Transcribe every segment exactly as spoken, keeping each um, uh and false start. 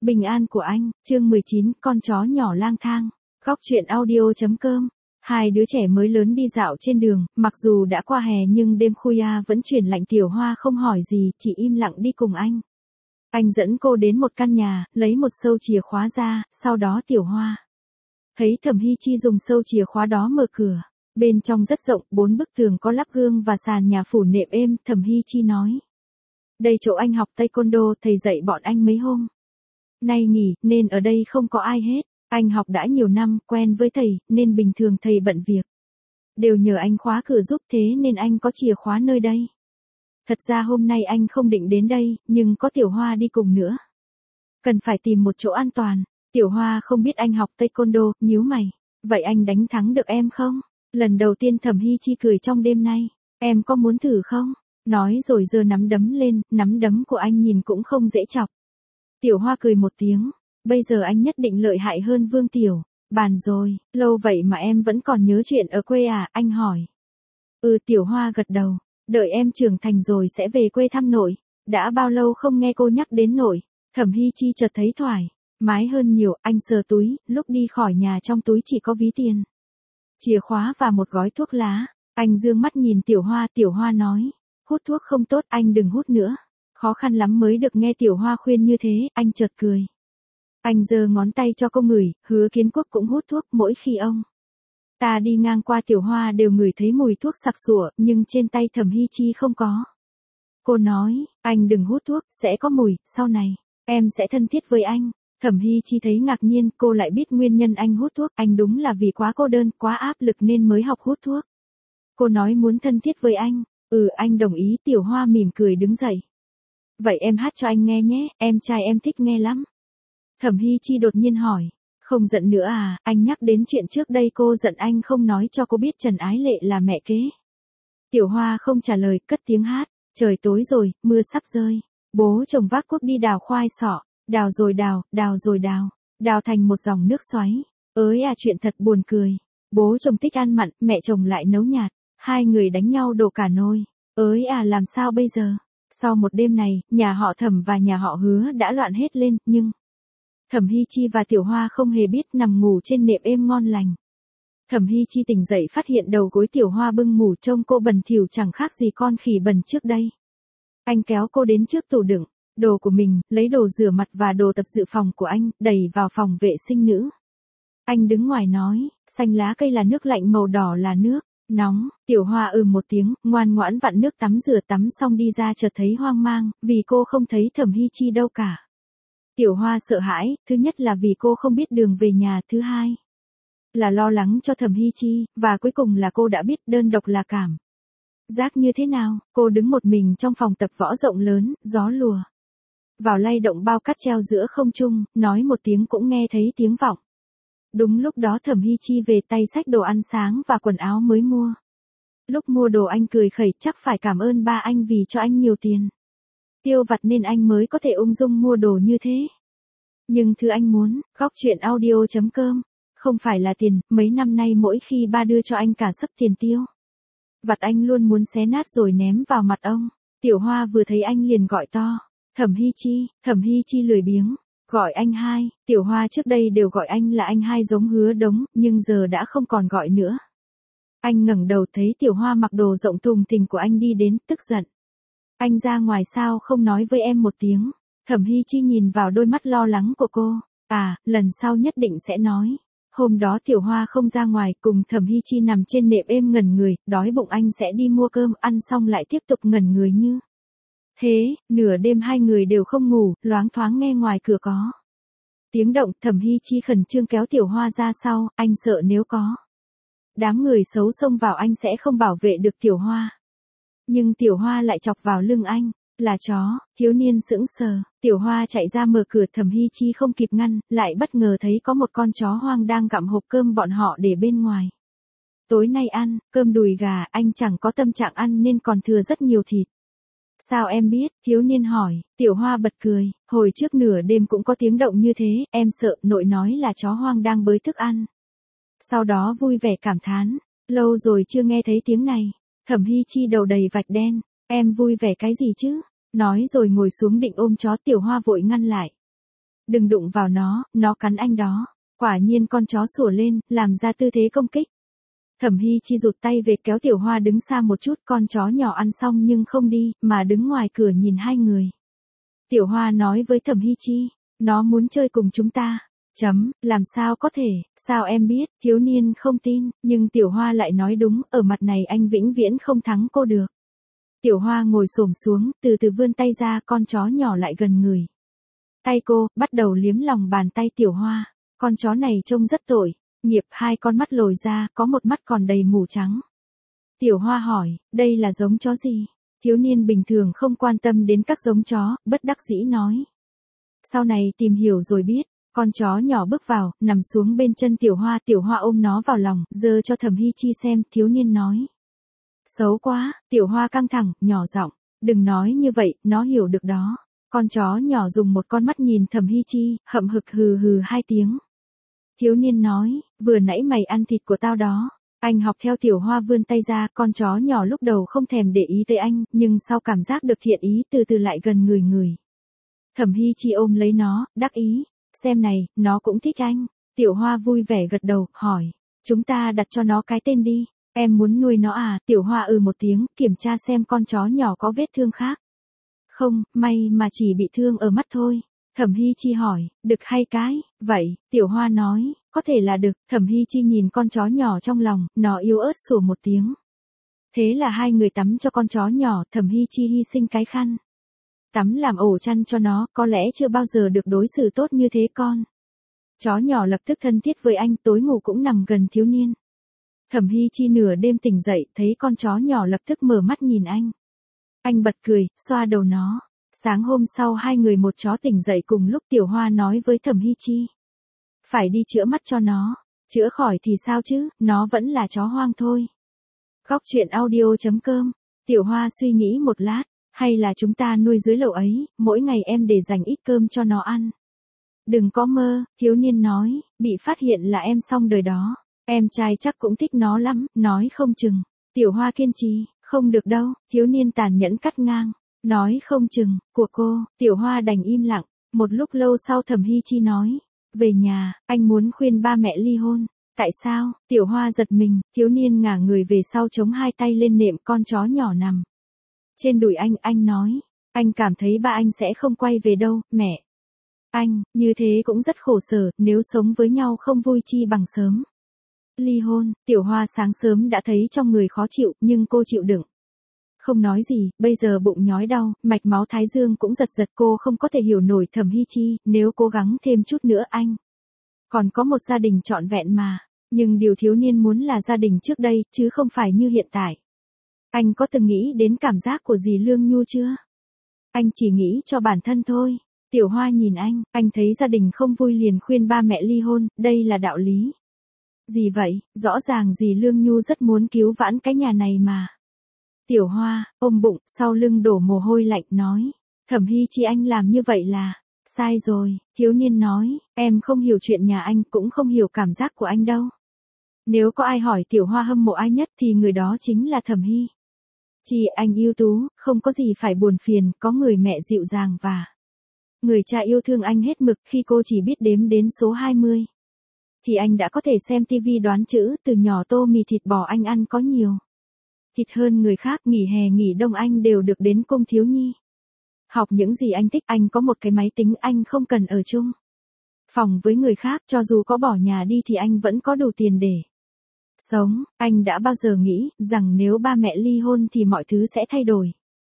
Bình an của anh, chương mười chín, con chó nhỏ lang thang. Góc truyện audio.com. Hai đứa trẻ mới lớn đi dạo trên đường, mặc dù đã qua hè nhưng đêm khuya vẫn chuyển lạnh. Tiểu Hoa không hỏi gì, chỉ im lặng đi cùng anh. Anh dẫn cô đến một căn nhà, lấy một sâu chìa khóa ra, sau đó Tiểu Hoa thấy Thẩm Hy Chi dùng sâu chìa khóa đó mở cửa. Bên trong rất rộng, bốn bức tường có lắp gương và sàn nhà phủ nệm êm. Thẩm Hy Chi nói: đây chỗ anh học taekwondo, thầy dạy bọn anh mấy hôm nay nghỉ, nên ở đây không có ai hết. Anh học đã nhiều năm, quen với thầy, nên bình thường thầy bận việc đều nhờ anh khóa cửa giúp, thế nên anh có chìa khóa nơi đây. Thật ra hôm nay anh không định đến đây, nhưng có Tiểu Hoa đi cùng nữa. Cần phải tìm một chỗ an toàn. Tiểu Hoa không biết anh học taekwondo, nhíu mày. Vậy anh đánh thắng được em không? Lần đầu tiên Thẩm Hy Chi cười trong đêm nay. Em có muốn thử không? Nói rồi giơ nắm đấm lên, nắm đấm của anh nhìn cũng không dễ chọc. Tiểu Hoa cười một tiếng. Bây giờ anh nhất định lợi hại hơn Vương Tiểu. Bàn rồi, lâu vậy mà em vẫn còn nhớ chuyện ở quê à, anh hỏi. Ừ, Tiểu Hoa gật đầu. Đợi em trưởng thành rồi sẽ về quê thăm nội. Đã bao lâu không nghe cô nhắc đến nội. Thẩm Hy Chi chợt thấy thoải mái hơn nhiều. Anh sờ túi, lúc đi khỏi nhà trong túi chỉ có ví tiền, chìa khóa và một gói thuốc lá. Anh dương mắt nhìn Tiểu Hoa. Tiểu Hoa nói: hút thuốc không tốt, anh đừng hút nữa. Khó khăn lắm mới được nghe Tiểu Hoa khuyên như thế, anh chợt cười. Anh giơ ngón tay cho cô ngửi. Hứa Kiến Quốc cũng hút thuốc, mỗi khi ông ta đi ngang qua Tiểu Hoa đều ngửi thấy mùi thuốc sặc sụa, nhưng trên tay Thẩm Hy Chi không có. Cô nói: anh đừng hút thuốc, sẽ có mùi, sau này em sẽ thân thiết với anh. Thẩm Hy Chi thấy ngạc nhiên, cô lại biết nguyên nhân anh hút thuốc. Anh đúng là vì quá cô đơn, quá áp lực nên mới học hút thuốc. Cô nói muốn thân thiết với anh. Ừ, anh đồng ý. Tiểu Hoa mỉm cười đứng dậy. Vậy em hát cho anh nghe nhé, em trai em thích nghe lắm. Thẩm Hy Chi đột nhiên hỏi: không giận nữa à? Anh nhắc đến chuyện trước đây cô giận anh không nói cho cô biết Trần Ái Lệ là mẹ kế. Tiểu Hoa không trả lời, cất tiếng hát. Trời tối rồi, mưa sắp rơi. Bố chồng vác cuốc đi đào khoai sọ. Đào rồi đào, đào rồi đào. Đào thành một dòng nước xoáy. Ới à, chuyện thật buồn cười. Bố chồng thích ăn mặn, mẹ chồng lại nấu nhạt. Hai người đánh nhau đổ cả nồi. Ới à, làm sao bây giờ? Sau một đêm này, nhà họ Thẩm và nhà họ Hứa đã loạn hết lên, nhưng Thẩm Hy Chi và Tiểu Hoa không hề biết, nằm ngủ trên nệm êm ngon lành. Thẩm Hy Chi tỉnh dậy phát hiện đầu gối Tiểu Hoa bưng ngủ, trông cô bẩn thỉu chẳng khác gì con khỉ bẩn trước đây. Anh kéo cô đến trước tủ đựng đồ của mình, lấy đồ rửa mặt và đồ tập dự phòng của anh, đẩy vào phòng vệ sinh nữ. Anh đứng ngoài nói: xanh lá cây là nước lạnh, màu đỏ là nước nóng. Tiểu Hoa ừ một tiếng, ngoan ngoãn vặn nước tắm rửa. Tắm xong đi ra chợt thấy hoang mang, vì cô không thấy Thẩm Hy Chi đâu cả. Tiểu Hoa sợ hãi, thứ nhất là vì cô không biết đường về nhà, thứ hai là lo lắng cho Thẩm Hy Chi, và cuối cùng là cô đã biết đơn độc là cảm giác như thế nào. Cô đứng một mình trong phòng tập võ rộng lớn, gió lùa vào lay động bao cát treo giữa không trung, nói một tiếng cũng nghe thấy tiếng vọng. Đúng lúc đó Thẩm Hy Chi về tay xách đồ ăn sáng và quần áo mới mua. Lúc mua đồ anh cười khẩy, chắc phải cảm ơn ba anh vì cho anh nhiều tiền tiêu vặt nên anh mới có thể ung dung mua đồ như thế. Nhưng thứ anh muốn, góc truyện audio.com, không phải là tiền. Mấy năm nay mỗi khi ba đưa cho anh cả sấp tiền tiêu vặt anh luôn muốn xé nát rồi ném vào mặt ông. Tiểu Hoa vừa thấy anh liền gọi to: Thẩm Hy Chi. Thẩm Hy Chi lười biếng gọi anh hai. Tiểu Hoa trước đây đều gọi anh là anh hai giống Hứa Đống, nhưng giờ đã không còn gọi nữa. Anh ngẩng đầu thấy Tiểu Hoa mặc đồ rộng thùng thình của anh đi đến, tức giận: anh ra ngoài sao không nói với em một tiếng? Thẩm Hy Chi nhìn vào đôi mắt lo lắng của cô. À, lần sau nhất định sẽ nói. Hôm đó Tiểu Hoa không ra ngoài, cùng Thẩm Hy Chi nằm trên nệm êm ngẩn người, đói bụng anh sẽ đi mua cơm, ăn xong lại tiếp tục ngẩn người như thế. Nửa đêm hai người đều không ngủ, loáng thoáng nghe ngoài cửa có tiếng động. Thẩm Hy Chi khẩn trương kéo Tiểu Hoa ra sau, anh sợ nếu có đám người xấu xông vào anh sẽ không bảo vệ được Tiểu Hoa. Nhưng Tiểu Hoa lại chọc vào lưng anh. Là chó. Thiếu niên sững sờ. Tiểu Hoa chạy ra mở cửa. Thẩm Hy Chi không kịp ngăn, lại bất ngờ thấy có một con chó hoang đang gặm hộp cơm bọn họ để bên ngoài. Tối nay ăn cơm đùi gà, anh chẳng có tâm trạng ăn nên còn thừa rất nhiều thịt. Sao em biết? Thiếu niên hỏi. Tiểu Hoa bật cười. Hồi trước nửa đêm cũng có tiếng động như thế, em sợ, nội nói là chó hoang đang bới thức ăn. Sau đó vui vẻ cảm thán: lâu rồi chưa nghe thấy tiếng này. Thẩm Hy Chi đầu đầy vạch đen. Em vui vẻ cái gì chứ? Nói rồi ngồi xuống định ôm chó. Tiểu Hoa vội ngăn lại. đừng đụng vào nó, nó cắn anh đó. Quả nhiên con chó sủa lên, làm ra tư thế công kích. Thẩm Hy Chi rụt tay về kéo Tiểu Hoa đứng xa một chút, con chó nhỏ ăn xong nhưng không đi, mà đứng ngoài cửa nhìn hai người. Tiểu Hoa nói với Thẩm Hy Chi, nó muốn chơi cùng chúng ta. Chấm, làm sao có thể, sao em biết, thiếu niên không tin, nhưng Tiểu Hoa lại nói đúng, ở mặt này anh vĩnh viễn không thắng cô được. Tiểu Hoa ngồi xổm xuống, từ từ vươn tay ra, con chó nhỏ lại gần người. Tay cô, bắt đầu liếm lòng bàn tay Tiểu Hoa, con chó này trông rất tội, nghiệp, hai con mắt lồi ra, có một mắt còn đầy mủ trắng. Tiểu Hoa hỏi, đây là giống chó gì? Thiếu niên bình thường không quan tâm đến các giống chó, bất đắc dĩ nói. Sau này tìm hiểu rồi biết. Con chó nhỏ bước vào, nằm xuống bên chân Tiểu Hoa, Tiểu Hoa ôm nó vào lòng, giơ cho Thẩm Hy Chi xem, thiếu niên nói. Xấu quá, Tiểu Hoa căng thẳng, nhỏ giọng, đừng nói như vậy, nó hiểu được đó. Con chó nhỏ dùng một con mắt nhìn Thẩm Hy Chi, hậm hực hừ hừ hai tiếng. Thiếu niên nói, vừa nãy mày ăn thịt của tao đó. Anh học theo Tiểu Hoa vươn tay ra, con chó nhỏ lúc đầu không thèm để ý tới anh, nhưng sau cảm giác được thiện ý từ từ lại gần người người. Thẩm Hy Chi ôm lấy nó, đắc ý. Xem này, nó cũng thích anh. Tiểu Hoa vui vẻ gật đầu, hỏi. Chúng ta đặt cho nó cái tên đi. Em muốn nuôi nó à? Tiểu Hoa ừ một tiếng, kiểm tra xem con chó nhỏ có vết thương khác. Không, may mà chỉ bị thương ở mắt thôi. Thẩm Hy Chi hỏi, đực hay cái? Vậy, Tiểu Hoa nói, có thể là đực. Thẩm Hy Chi nhìn con chó nhỏ trong lòng, nó yếu ớt sủa một tiếng. Thế là hai người tắm cho con chó nhỏ, Thẩm Hy Chi hy sinh cái khăn. Tắm làm ổ chăn cho nó, có lẽ chưa bao giờ được đối xử tốt như thế con. Chó nhỏ lập tức thân thiết với anh, tối ngủ cũng nằm gần thiếu niên. Thẩm Hy Chi nửa đêm tỉnh dậy, thấy con chó nhỏ lập tức mở mắt nhìn anh. Anh bật cười, xoa đầu nó. Sáng hôm sau hai người một chó tỉnh dậy cùng lúc. Tiểu Hoa nói với Thẩm Hy Chi. Phải đi chữa mắt cho nó. Chữa khỏi thì sao chứ, nó vẫn là chó hoang thôi. Góc truyện audio chấm com. Tiểu Hoa suy nghĩ một lát. Hay là chúng ta nuôi dưới lầu ấy, mỗi ngày em để dành ít cơm cho nó ăn. Đừng có mơ, thiếu niên nói, bị phát hiện là em xong đời đó. Em trai chắc cũng thích nó lắm, nói không chừng. Tiểu Hoa kiên trì, không được đâu, thiếu niên tàn nhẫn cắt ngang. Nói không chừng, của cô, Tiểu Hoa đành im lặng. Một lúc lâu sau Thẩm Hy Chi nói, về nhà, anh muốn khuyên ba mẹ ly hôn. Tại sao? Tiểu Hoa giật mình, thiếu niên ngả người về sau chống hai tay lên nệm con chó nhỏ nằm. Trên đùi anh, anh nói, anh cảm thấy ba anh sẽ không quay về đâu, mẹ. Anh, như thế cũng rất khổ sở, nếu sống với nhau không vui chi bằng sớm. Ly hôn, Tiểu Hoa sáng sớm đã thấy trong người khó chịu, nhưng cô chịu đựng. Không nói gì, bây giờ bụng nhói đau, mạch máu thái dương cũng giật giật, cô không có thể hiểu nổi Thẩm Hy Chi, nếu cố gắng thêm chút nữa anh. Còn có một gia đình trọn vẹn mà, nhưng điều thiếu niên muốn là gia đình trước đây, chứ không phải như hiện tại. Anh có từng nghĩ đến cảm giác của dì Lương Nhu chưa? Anh chỉ nghĩ cho bản thân thôi. Tiểu Hoa nhìn anh, anh thấy gia đình không vui liền khuyên ba mẹ ly hôn, đây là đạo lý. Gì vậy, rõ ràng dì Lương Nhu rất muốn cứu vãn cái nhà này mà. Tiểu Hoa, ôm bụng, sau lưng đổ mồ hôi lạnh nói. Thẩm Hy Chi anh làm như vậy là, sai rồi, thiếu niên nói, em không hiểu chuyện nhà anh cũng không hiểu cảm giác của anh đâu. Nếu có ai hỏi Tiểu Hoa hâm mộ ai nhất thì người đó chính là Thẩm Hy. Chi anh ưu tú, không có gì phải buồn phiền, có người mẹ dịu dàng và người cha yêu thương anh hết mực. Khi cô chỉ biết đếm đến số hai mươi, thì anh đã có thể xem tivi đoán chữ, từ nhỏ tô mì thịt bò anh ăn có nhiều thịt hơn người khác, nghỉ hè nghỉ đông anh đều được đến cung thiếu nhi. Học những gì anh thích, anh có một cái máy tính, anh không cần ở chung phòng với người khác, cho dù có bỏ nhà đi thì anh vẫn có đủ tiền để sống. Anh đã bao giờ nghĩ rằng nếu ba mẹ ly hôn thì mọi thứ sẽ thay đổi?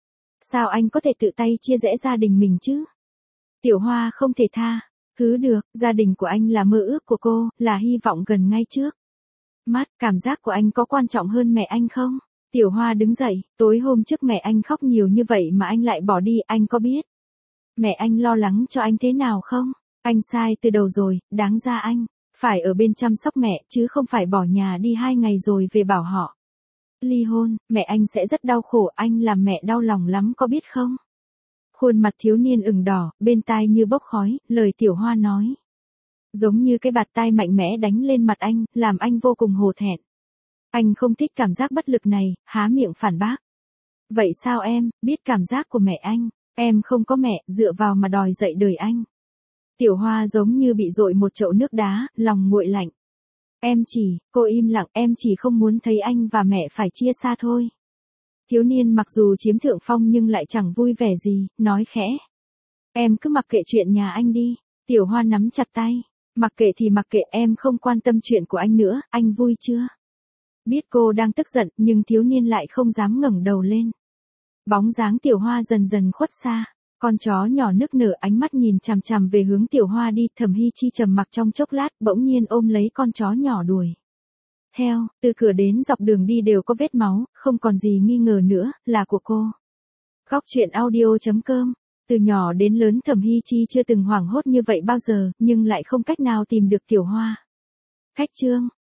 Sao anh có thể tự tay chia rẽ gia đình mình chứ? Tiểu Hoa không thể tha. Cứ được, gia đình của anh là mơ ước của cô, là hy vọng gần ngay trước mắt. Cảm giác của anh có quan trọng hơn mẹ anh không? Tiểu Hoa đứng dậy, tối hôm trước mẹ anh khóc nhiều như vậy mà anh lại bỏ đi, anh có biết mẹ anh lo lắng cho anh thế nào không? Anh sai từ đầu rồi, đáng ra anh phải ở bên chăm sóc mẹ, chứ không phải bỏ nhà đi hai ngày rồi về bảo họ ly hôn, mẹ anh sẽ rất đau khổ, anh làm mẹ đau lòng lắm có biết không? Khuôn mặt thiếu niên ửng đỏ, bên tai như bốc khói, lời Tiểu Hoa nói giống như cái bạt tai mạnh mẽ đánh lên mặt anh, làm anh vô cùng hổ thẹn. Anh không thích cảm giác bất lực này, há miệng phản bác. Vậy sao em biết cảm giác của mẹ anh? Em không có mẹ, dựa vào mà đòi dậy đời anh. Tiểu Hoa giống như bị dội một chậu nước đá, lòng nguội lạnh. Em chỉ, cô im lặng, em chỉ không muốn thấy anh và mẹ phải chia xa thôi. Thiếu niên mặc dù chiếm thượng phong nhưng lại chẳng vui vẻ gì, nói khẽ. Em cứ mặc kệ chuyện nhà anh đi. Tiểu Hoa nắm chặt tay. Mặc kệ thì mặc kệ, em không quan tâm chuyện của anh nữa, anh vui chưa? Biết cô đang tức giận nhưng thiếu niên lại không dám ngẩng đầu lên. Bóng dáng Tiểu Hoa dần dần khuất xa. Con chó nhỏ nức nở ánh mắt nhìn chằm chằm về hướng Tiểu Hoa đi. Thẩm Hy Chi trầm mặc trong chốc lát bỗng nhiên ôm lấy con chó nhỏ đuổi theo. Từ cửa đến dọc đường đi đều có vết máu, không còn gì nghi ngờ nữa, là của cô. Góc truyện audio chấm com. Từ nhỏ đến lớn Thẩm Hy Chi chưa từng hoảng hốt như vậy bao giờ, nhưng lại không cách nào tìm được Tiểu Hoa. Khách chương.